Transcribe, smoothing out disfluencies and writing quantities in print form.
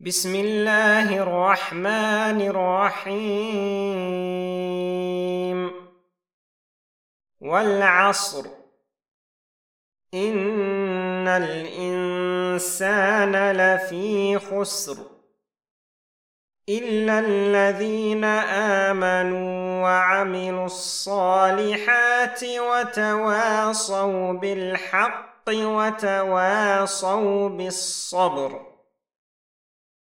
بسم الله الرحمن الرحيم. والعصر إن الإنسان لفي خسر إلا الذين آمنوا وعملوا الصالحات وتواصوا بالحق وتواصوا بالصبر.